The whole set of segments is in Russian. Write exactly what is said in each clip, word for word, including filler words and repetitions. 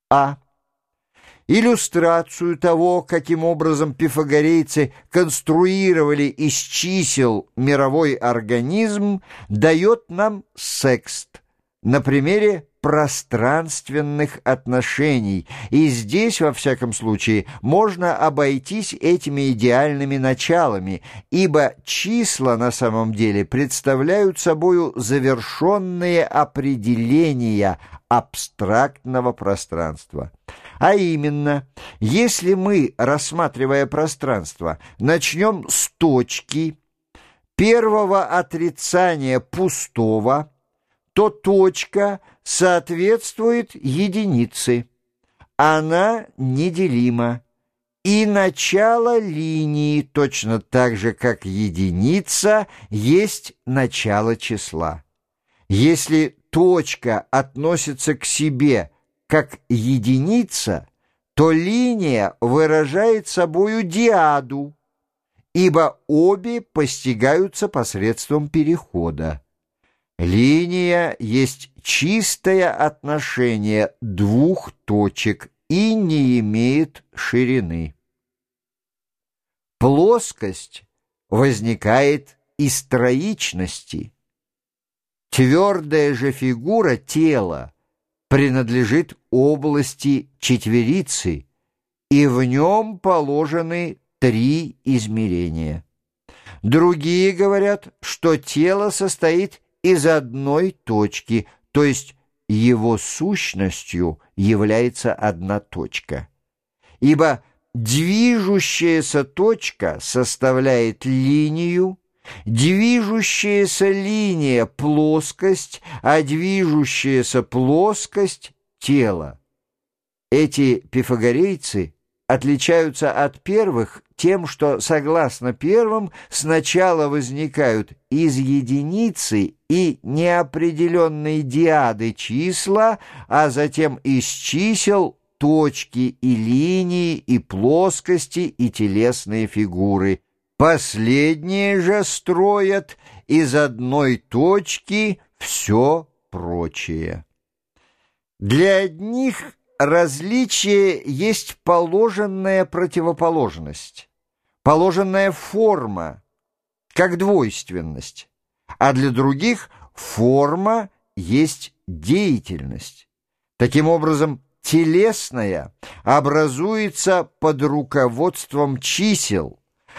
А. Иллюстрацию того, каким образом пифагорейцы конструировали из чисел мировой организм, дает нам секст на примере пространственных отношений, и здесь, во всяком случае, можно обойтись этими идеальными началами, ибо числа на самом деле представляют собою завершенные определения абстрактного пространства. А именно, если мы, рассматривая пространство, начнем с точки первого отрицания пустого, то точка соответствует единице. Она неделима. И начало линии, точно так же, как единица, есть начало числа. Если точка относится к себе как единица, то линия выражает собою диаду, ибо обе постигаются посредством перехода. Линия есть чистое отношение двух точек и не имеет ширины. Плоскость возникает из троичности. Твердая же фигура тела принадлежит области четверицы, и в нем положены три измерения. Другие говорят, что тело состоит из одной точки, то есть его сущностью является одна точка. Ибо движущаяся точка составляет линию, движущаяся линия — плоскость, а движущаяся плоскость — тело. Эти пифагорейцы отличаются от первых тем, что, согласно первым, сначала возникают из единицы и неопределенной диады числа, а затем из чисел точки и линии, и плоскости, и телесные фигуры. Последние же строят из одной точки все прочее. Для одних различие есть положенная противоположность, положенная форма, как двойственность, а для других форма есть деятельность. Таким образом, телесная образуется под руководством чисел,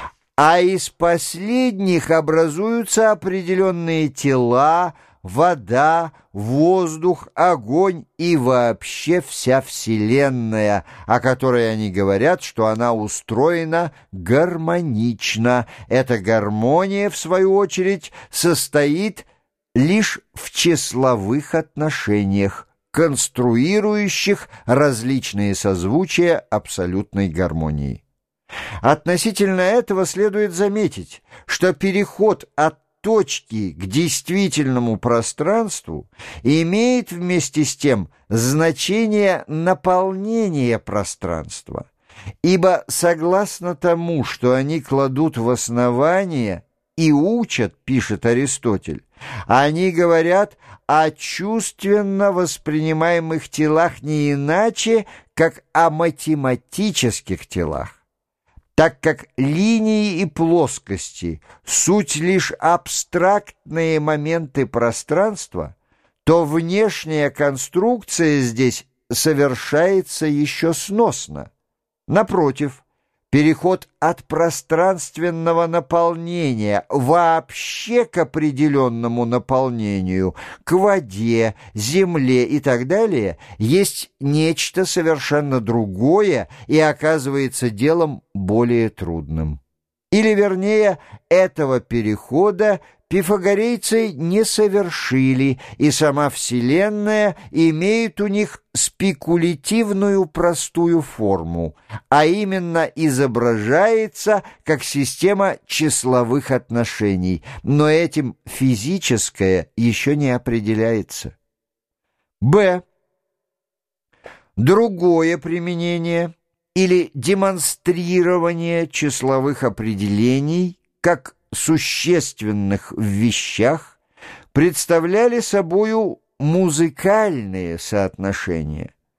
а из последних образуются определенные тела, вода, воздух, огонь и вообще вся Вселенная, о которой они говорят, что она устроена гармонично. Эта гармония, в свою очередь, состоит лишь в числовых отношениях, конструирующих различные созвучия абсолютной гармонии. Относительно этого следует заметить, что переход от точки к действительному пространству имеет вместе с тем значение наполнения пространства, ибо согласно тому, что они кладут в основание и учат, пишет Аристотель, они говорят о чувственно воспринимаемых телах не иначе, как о математических телах. Так как линии и плоскости — суть лишь абстрактные моменты пространства, то внешняя конструкция здесь совершается еще сносно. Напротив, переход от пространственного наполнения вообще к определенному наполнению, к воде, земле и так далее, есть нечто совершенно другое и оказывается делом более трудным. Или, вернее, этого перехода пифагорейцы не совершили, и сама Вселенная имеет у них спекулятивную простую форму, а именно изображается как система числовых отношений, но этим физическое еще не определяется. Б. Другое применение или демонстрирование числовых определений как существенных в вещах представляли собою музыкальные соотношения,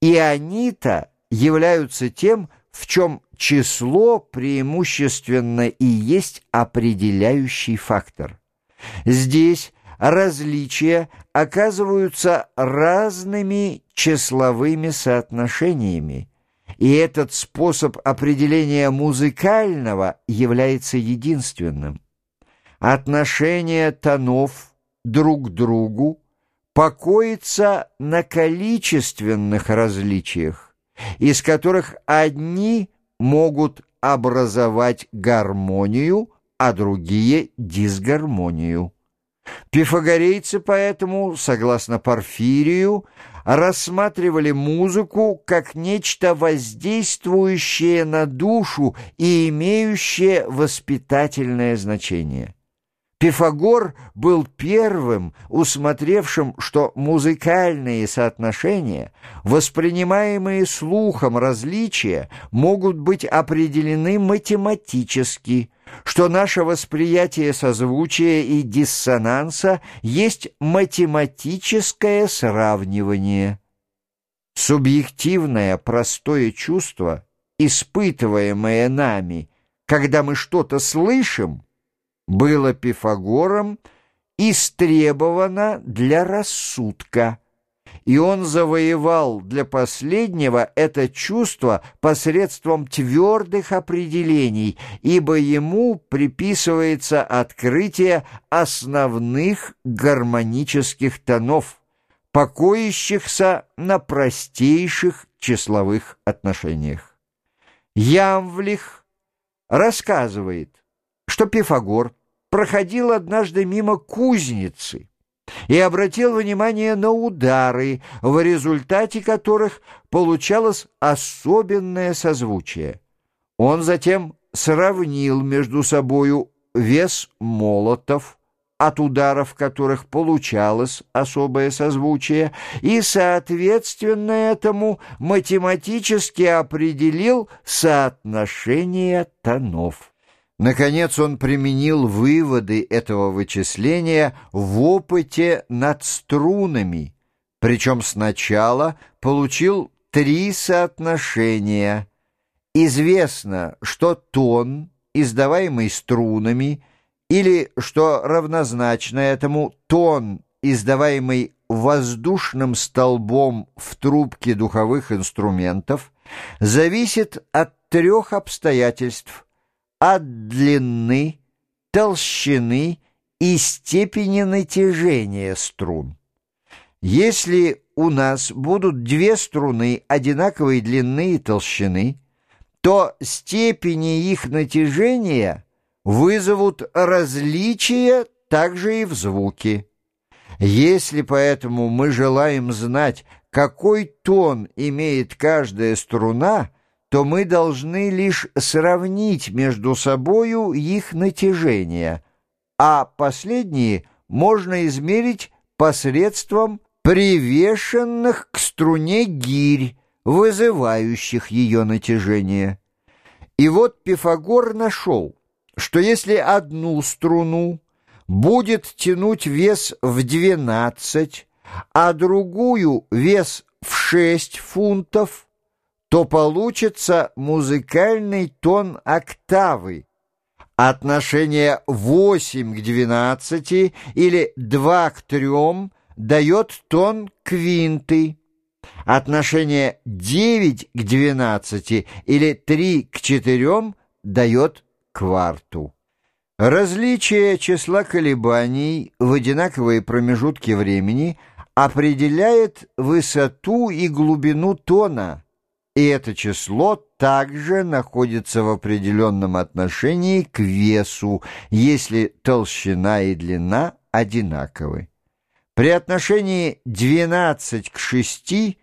и они-то являются тем, в чем число преимущественно и есть определяющий фактор. Здесь различия оказываются разными числовыми соотношениями, и этот способ определения музыкального является единственным. Отношение тонов друг к другу покоится на количественных различиях, из которых одни могут образовать гармонию, а другие — дисгармонию. Пифагорейцы поэтому, согласно Порфирию, рассматривали музыку как нечто воздействующее на душу и имеющее воспитательное значение. Пифагор был первым, усмотревшим, что музыкальные соотношения, воспринимаемые слухом различия, могут быть определены математически, что наше восприятие созвучия и диссонанса есть математическое сравнивание. Субъективное простое чувство, испытываемое нами, когда мы что-то слышим, было Пифагором истребовано для рассудка, и он завоевал для последнего это чувство посредством твердых определений, ибо ему приписывается открытие основных гармонических тонов, покоящихся на простейших числовых отношениях. Ямвлих рассказывает, что Пифагор проходил однажды мимо кузницы и обратил внимание на удары, в результате которых получалось особенное созвучие. Он затем сравнил между собою вес молотов, от ударов которых получалось особое созвучие, и, соответственно этому, математически определил соотношение тонов. Наконец он применил выводы этого вычисления в опыте над струнами, причем сначала получил три соотношения. Известно, что тон, издаваемый струнами, или, что равнозначно этому, тон, издаваемый воздушным столбом в трубке духовых инструментов, зависит от трех обстоятельств: от длины, толщины и степени натяжения струн. Если у нас будут две струны одинаковой длины и толщины, то степени их натяжения вызовут различия также и в звуке. Если поэтому мы желаем знать, какой тон имеет каждая струна, то мы должны лишь сравнить между собою их натяжение, а последние можно измерить посредством привешенных к струне гирь, вызывающих ее натяжение. И вот Пифагор нашел, что если одну струну будет тянуть вес в двенадцать, а другую вес в шесть фунтов, то получится музыкальный тон октавы. Отношение восемь к двенадцати или два к трем дает тон квинты. Отношение девять к двенадцати или три к четырем дает кварту. Различие числа колебаний в одинаковые промежутки времени определяет высоту и глубину тона, и это число также находится в определенном отношении к весу, если толщина и длина одинаковы. При отношении двенадцать к шести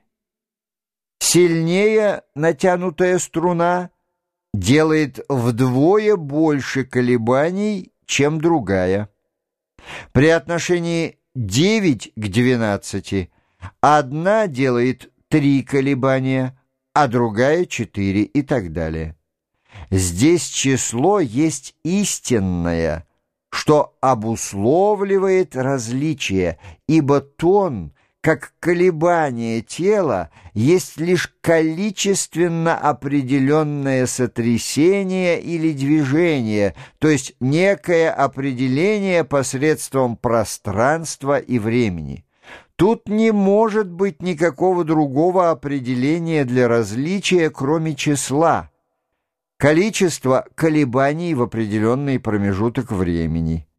сильнее натянутая струна делает вдвое больше колебаний, чем другая. При отношении девять к двенадцати одна делает три колебания, а другая — четыре и так далее. Здесь число есть истинное, что обусловливает различие, ибо тон, как колебание тела есть лишь количественно определенное сотрясение или движение, то есть некое определение посредством пространства и времени. Тут не может быть никакого другого определения для различия, кроме числа, количества колебаний в определенный промежуток времени.